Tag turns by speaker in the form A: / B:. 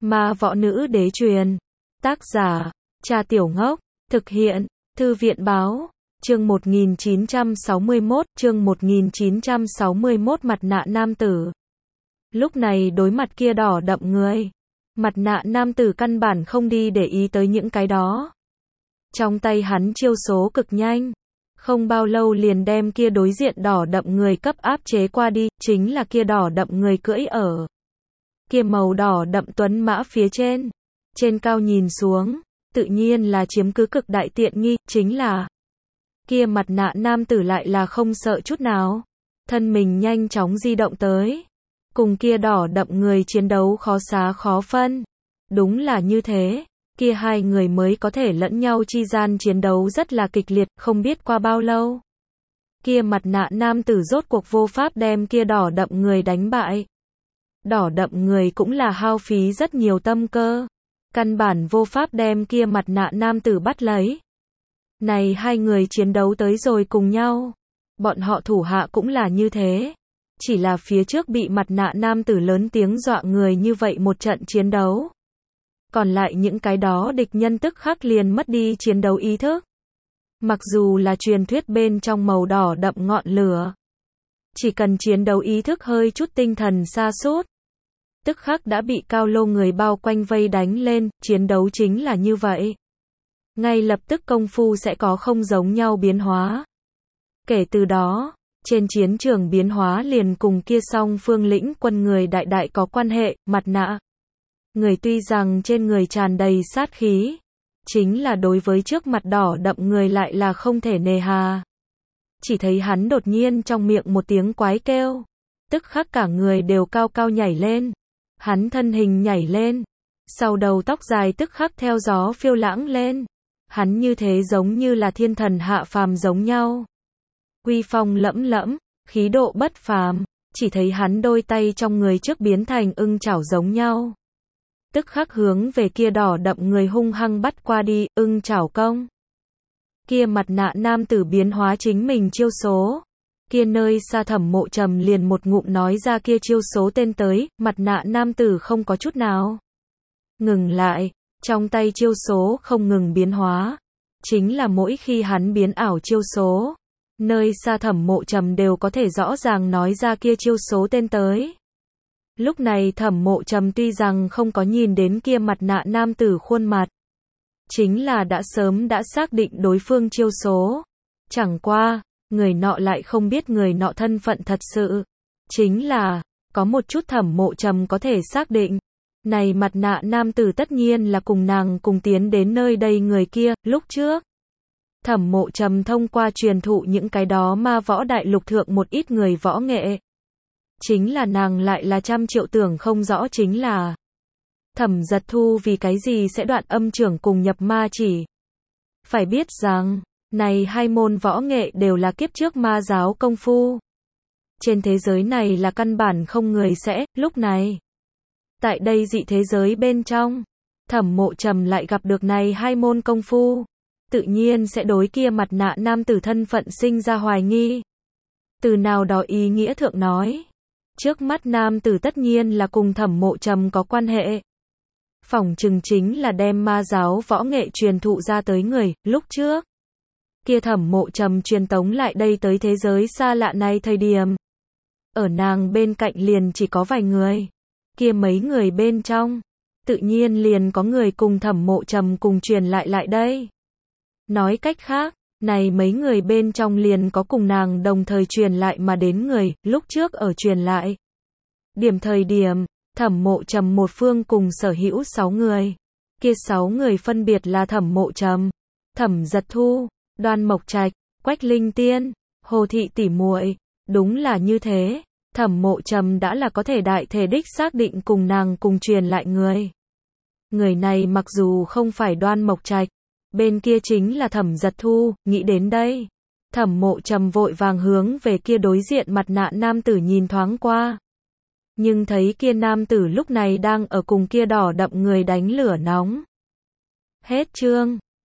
A: Ma võ nữ đế truyền. Tác giả, Cha Tiểu Ngốc. Thực hiện, Thư viện báo. Chương 1961, mặt nạ nam tử. Lúc này đối mặt kia đỏ đậm người. Mặt nạ nam tử căn bản không đi để ý tới những cái đó. Trong tay hắn chiêu số cực nhanh. Không bao lâu liền đem kia đối diện đỏ đậm người cấp áp chế qua đi, chính là kia đỏ đậm người cưỡi ở kia màu đỏ đậm tuấn mã phía trên. Trên cao nhìn xuống, tự nhiên là chiếm cứ cực đại tiện nghi, chính là kia mặt nạ nam tử lại là không sợ chút nào. Thân mình nhanh chóng di động tới. Cùng kia đỏ đậm người chiến đấu khó xá khó phân. Đúng là như thế. Kia hai người mới có thể lẫn nhau chi gian chiến đấu rất là kịch liệt, không biết qua bao lâu. Kia mặt nạ nam tử rốt cuộc vô pháp đem kia đỏ đậm người đánh bại. Đỏ đậm người cũng là hao phí rất nhiều tâm cơ. Căn bản vô pháp đem kia mặt nạ nam tử bắt lấy. Này hai người chiến đấu tới rồi cùng nhau. Bọn họ thủ hạ cũng là như thế. Chỉ là phía trước bị mặt nạ nam tử lớn tiếng dọa người như vậy một trận chiến đấu. Còn lại những cái đó địch nhân tức khắc liền mất đi chiến đấu ý thức. Mặc dù là truyền thuyết bên trong màu đỏ đậm ngọn lửa. Chỉ cần chiến đấu ý thức hơi chút tinh thần sa sút, tức khắc đã bị cao lô người bao quanh vây đánh lên, chiến đấu chính là như vậy. Ngay lập tức công phu sẽ có không giống nhau biến hóa. Kể từ đó, trên chiến trường biến hóa liền cùng kia song phương lĩnh quân người đại đại có quan hệ. Mặt nạ người tuy rằng trên người tràn đầy sát khí, chính là đối với trước mặt đỏ đậm người lại là không thể nề hà. Chỉ thấy hắn đột nhiên trong miệng một tiếng quái kêu, tức khắc cả người đều cao cao nhảy lên. Hắn thân hình nhảy lên, sau đầu tóc dài tức khắc theo gió phiêu lãng lên. Hắn như thế giống như là thiên thần hạ phàm giống nhau. Uy phong lẫm lẫm, khí độ bất phàm, chỉ thấy hắn đôi tay trong người trước biến thành ưng chảo giống nhau. Tức khắc hướng về kia đỏ đậm người hung hăng bắt qua đi, ưng chảo công. Kia mặt nạ nam tử biến hóa chính mình chiêu số. Kia nơi xa Thẩm Mộ Trầm liền một ngụm nói ra kia chiêu số tên tới, mặt nạ nam tử không có chút nào ngừng lại, trong tay chiêu số không ngừng biến hóa. Chính là mỗi khi hắn biến ảo chiêu số, nơi xa Thẩm Mộ Trầm đều có thể rõ ràng nói ra kia chiêu số tên tới. Lúc này Thẩm Mộ Trầm tuy rằng không có nhìn đến kia mặt nạ nam tử khuôn mặt, chính là đã sớm đã xác định đối phương chiêu số. Chẳng qua, người nọ lại không biết người nọ thân phận thật sự. Chính là, có một chút Thẩm Mộ Trầm có thể xác định. Này mặt nạ nam tử tất nhiên là cùng nàng cùng tiến đến nơi đây người kia, lúc trước. Thẩm Mộ Trầm thông qua truyền thụ những cái đó ma võ đại lục thượng một ít người võ nghệ. Chính là nàng lại là trăm triệu tưởng không rõ chính là Thẩm Giật Thu vì cái gì sẽ đoạn âm trưởng cùng nhập ma chỉ. Phải biết rằng, này hai môn võ nghệ đều là kiếp trước ma giáo công phu. Trên thế giới này là căn bản không người sẽ, lúc này. Tại đây dị thế giới bên trong, Thẩm Mộ Trầm lại gặp được này hai môn công phu. Tự nhiên sẽ đối kia mặt nạ nam tử thân phận sinh ra hoài nghi. Từ nào đó ý nghĩa thượng nói. Trước mắt nam tử tất nhiên là cùng Thẩm Mộ Trầm có quan hệ. Phỏng chừng chính là đem ma giáo võ nghệ truyền thụ ra tới người, lúc trước. Kia Thẩm Mộ Trầm truyền tống lại đây tới thế giới xa lạ này thời điểm. Ở nàng bên cạnh liền chỉ có vài người. Kia mấy người bên trong, tự nhiên liền có người cùng Thẩm Mộ Trầm cùng truyền lại đây. Nói cách khác, này mấy người bên trong liền có cùng nàng đồng thời truyền lại mà đến người, lúc trước ở truyền lại. Thời điểm, Thẩm Mộ Trầm một phương cùng sở hữu 6 người. Kia 6 người phân biệt là Thẩm Mộ Trầm, Thẩm Giật Thu, Đoan Mộc Trạch, Quách Linh Tiên, Hồ Thị tỷ muội. Đúng là như thế, Thẩm Mộ Trầm đã là có thể đại thể đích xác định cùng nàng cùng truyền lại người. Người này mặc dù không phải Đoan Mộc Trạch, bên kia chính là Thẩm Giật Thu. Nghĩ đến đây, Thẩm Mộ Trầm vội vàng hướng về kia đối diện mặt nạ nam tử nhìn thoáng qua. Nhưng thấy kia nam tử lúc này đang ở cùng kia đỏ đậm người đánh lửa nóng. Hết chương.